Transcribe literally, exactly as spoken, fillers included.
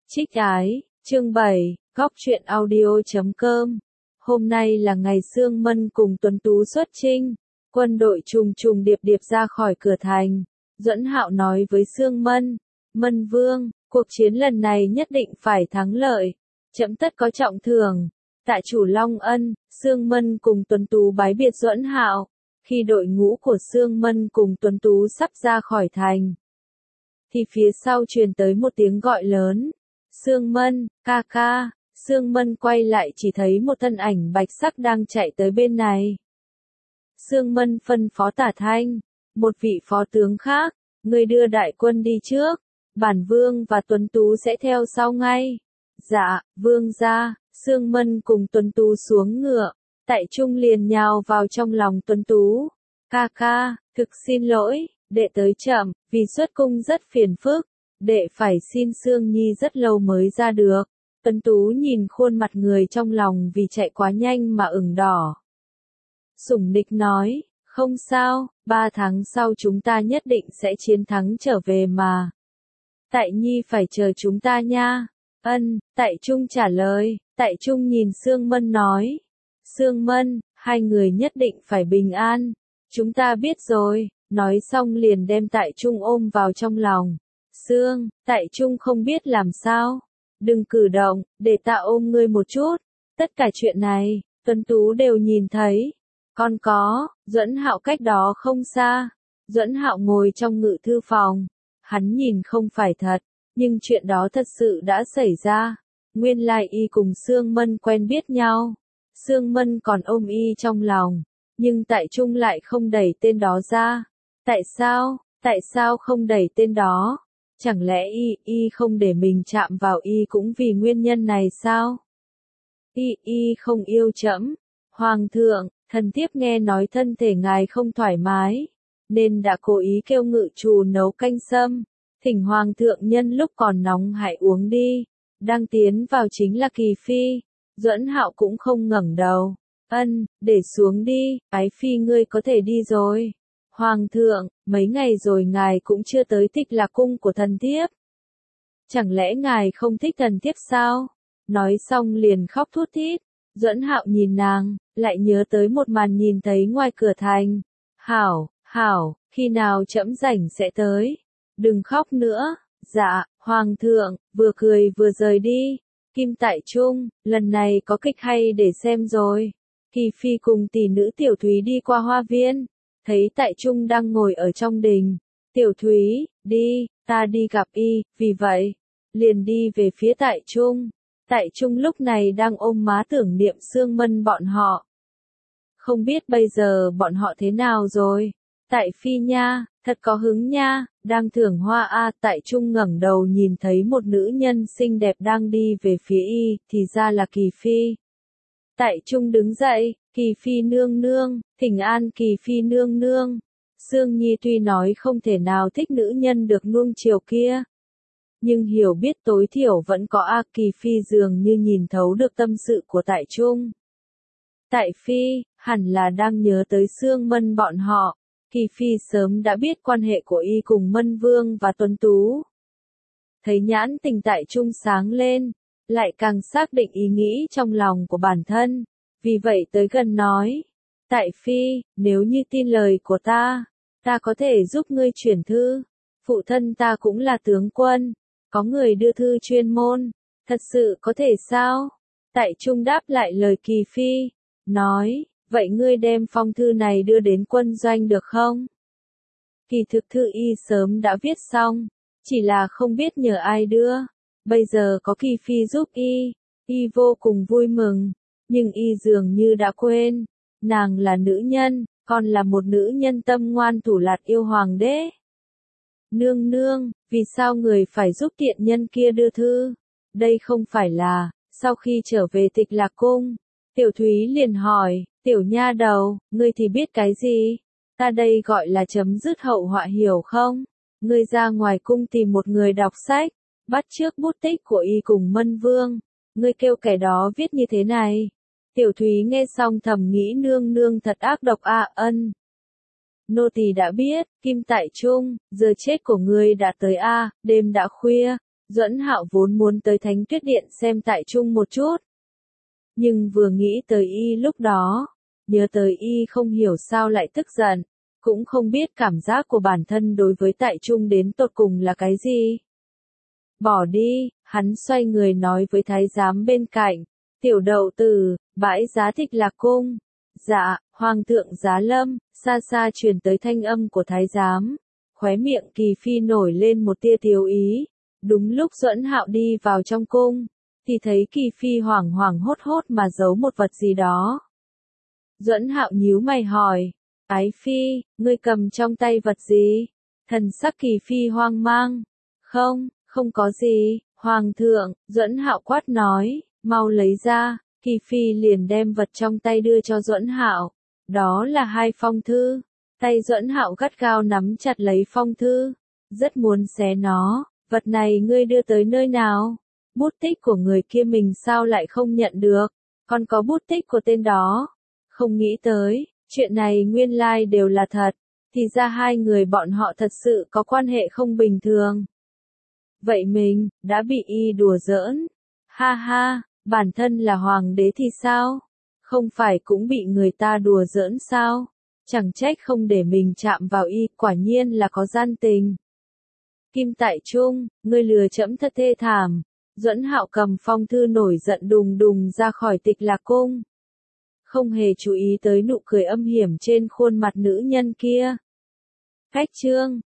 Trích ái, chương bảy, góc truyện audio chấm com. Hôm nay là ngày Sương Mân cùng Tuấn Tú xuất chinh, quân đội trùng trùng điệp điệp ra khỏi cửa thành. Duẫn Hạo nói với Sương Mân, Mân Vương, cuộc chiến lần này nhất định phải thắng lợi, trẫm tất có trọng thưởng. Tại chủ Long Ân, Sương Mân cùng Tuấn Tú bái biệt Duẫn Hạo. Khi đội ngũ của Sương Mân cùng Tuấn Tú sắp ra khỏi thành, thì phía sau truyền tới một tiếng gọi lớn. Sương Mân, ca ca. Sương Mân quay lại chỉ thấy một thân ảnh bạch sắc đang chạy tới bên này. Sương Mân phân phó Tả Thanh, một vị phó tướng khác, người đưa đại quân đi trước, bản vương và Tuấn Tú sẽ theo sau ngay. Dạ, vương gia. Sương Mân cùng Tuấn Tú xuống ngựa, Tại Trung liền nhào vào trong lòng Tuấn Tú. Ca ca, thực xin lỗi, đệ tới chậm, vì xuất cung rất phiền phức, đệ phải xin Sương Nhi rất lâu mới ra được. Tuấn Tú nhìn khuôn mặt người trong lòng vì chạy quá nhanh mà ửng đỏ. Sủng nịch nói, không sao, ba tháng sau chúng ta nhất định sẽ chiến thắng trở về mà. Tại Nhi phải chờ chúng ta nha. Ân, Tại Trung trả lời. Tại Trung nhìn Sương Mân nói. Sương Mân, hai người nhất định phải bình an. Chúng ta biết rồi. Nói xong liền đem Tại Trung ôm vào trong lòng. Sương, Tại Trung không biết làm sao. Đừng cử động, để ta ôm ngươi một chút. Tất cả chuyện này, Tuấn Tú đều nhìn thấy. Còn có, Duẫn Hạo cách đó không xa. Duẫn Hạo ngồi trong ngự thư phòng. Hắn nhìn không phải thật, nhưng chuyện đó thật sự đã xảy ra. Nguyên lai y cùng Sương Mân quen biết nhau. Sương Mân còn ôm y trong lòng, nhưng Tại Trung lại không đẩy tên đó ra. Tại sao? Tại sao không đẩy tên đó? Chẳng lẽ y, y không để mình chạm vào y cũng vì nguyên nhân này sao? Y, y không yêu trẫm. Hoàng thượng, thần thiếp nghe nói thân thể ngài không thoải mái, nên đã cố ý kêu ngự trù nấu canh sâm, thỉnh Hoàng thượng nhân lúc còn nóng hãy uống đi. Đang tiến vào chính là Kỳ Phi. Duẫn Hạo cũng không ngẩng đầu. Ân, để xuống đi, ái phi ngươi có thể đi rồi. Hoàng thượng, mấy ngày rồi ngài cũng chưa tới Thích Lạc cung của thần thiếp. Chẳng lẽ ngài không thích thần thiếp sao? Nói xong liền khóc thút thít. Duẫn Hạo nhìn nàng, lại nhớ tới một màn nhìn thấy ngoài cửa thành. Hảo, hảo, khi nào trẫm rảnh sẽ tới. Đừng khóc nữa. Dạ, Hoàng thượng, vừa cười vừa rời đi. Kim Tại Trung, lần này có kịch hay để xem rồi. Kỳ Phi cùng tỷ nữ Tiểu Thúy đi qua hoa viên, thấy Tại Trung đang ngồi ở trong đình. Tiểu Thúy, đi, ta đi gặp y, vì vậy, liền đi về phía Tại Trung. Tại Trung lúc này đang ôm má tưởng niệm Sương Mân bọn họ. Không biết bây giờ bọn họ thế nào rồi? Tại Phi nha, thật có hứng nha, đang thưởng hoa a. Tại Trung ngẩng đầu nhìn thấy một nữ nhân xinh đẹp đang đi về phía y, thì ra là Kỳ Phi. Tại Trung đứng dậy, Kỳ Phi nương nương, thỉnh an Kỳ Phi nương nương. Sương Nhi tuy nói không thể nào thích nữ nhân được nuông chiều kia, nhưng hiểu biết tối thiểu vẫn có a. Kỳ Phi dường như nhìn thấu được tâm sự của Tại Trung. Tại Phi, hẳn là đang nhớ tới Sương Mân bọn họ. Kỳ Phi sớm đã biết quan hệ của y cùng Mân Vương và Tuấn Tú. Thấy nhãn tình Tại Trung sáng lên, lại càng xác định ý nghĩ trong lòng của bản thân, vì vậy tới gần nói. Tại Phi, nếu như tin lời của ta, ta có thể giúp ngươi chuyển thư. Phụ thân ta cũng là tướng quân, có người đưa thư chuyên môn, thật sự có thể sao? Tại Trung đáp lại lời Kỳ Phi, nói. Vậy ngươi đem phong thư này đưa đến quân doanh được không? Kỳ thực thư y sớm đã viết xong, chỉ là không biết nhờ ai đưa. Bây giờ có Kỳ Phi giúp y, y vô cùng vui mừng, nhưng y dường như đã quên, nàng là nữ nhân, còn là một nữ nhân tâm ngoan thủ lạt yêu hoàng đế. Nương nương, vì sao người phải giúp tiện nhân kia đưa thư? Đây không phải là, sau khi trở về Tịch Lạc cung, Tiểu Thúy liền hỏi. Tiểu nha đầu, ngươi thì biết cái gì? Ta đây gọi là chấm dứt hậu họa hiểu không? Ngươi ra ngoài cung tìm một người đọc sách, bắt chước bút tích của y cùng Mân Vương. Ngươi kêu kẻ đó viết như thế này. Tiểu Thúy nghe xong thầm nghĩ nương nương thật ác độc a. Ân. Nô tỳ đã biết, Kim Tại Trung, giờ chết của ngươi đã tới a. Đêm đã khuya, Duẫn Hạo vốn muốn tới Thánh Tuyết Điện xem Tại Trung một chút. Nhưng vừa nghĩ tới y lúc đó, nhớ tới y không hiểu sao lại tức giận, cũng không biết cảm giác của bản thân đối với Tại Trung đến tột cùng là cái gì. Bỏ đi, hắn xoay người nói với thái giám bên cạnh, tiểu đậu tử, bãi giá Thích Lạc Cung. Dạ, Hoàng thượng giá lâm, xa xa truyền tới thanh âm của thái giám, khóe miệng Kỳ Phi nổi lên một tia tiếu ý. Đúng lúc Duẫn Hạo đi vào trong cung, thì thấy Kỳ Phi hoảng hoảng hốt hốt mà giấu một vật gì đó. Duẫn Hạo nhíu mày hỏi, Ái Phi, ngươi cầm trong tay vật gì? Thần sắc Kỳ Phi hoang mang. Không, không có gì, Hoàng thượng, Duẫn Hạo quát nói, mau lấy ra. Kỳ Phi liền đem vật trong tay đưa cho Duẫn Hạo. Đó là hai phong thư. Tay Duẫn Hạo gắt gao nắm chặt lấy phong thư, rất muốn xé nó. Vật này ngươi đưa tới nơi nào? Bút tích của người kia mình sao lại không nhận được? Còn có bút tích của tên đó. Không nghĩ tới, chuyện này nguyên lai đều là thật. Thì ra hai người bọn họ thật sự có quan hệ không bình thường. Vậy mình, đã bị y đùa giỡn. Ha ha, bản thân là hoàng đế thì sao? Không phải cũng bị người ta đùa giỡn sao? Chẳng trách không để mình chạm vào y, quả nhiên là có gian tình. Kim Tại Trung, ngươi lừa trẫm thật thê thảm. Duẫn Hạo cầm phong thư nổi giận đùng đùng ra khỏi Tịch Lạc Cung. Không hề chú ý tới nụ cười âm hiểm trên khuôn mặt nữ nhân kia. Cách chương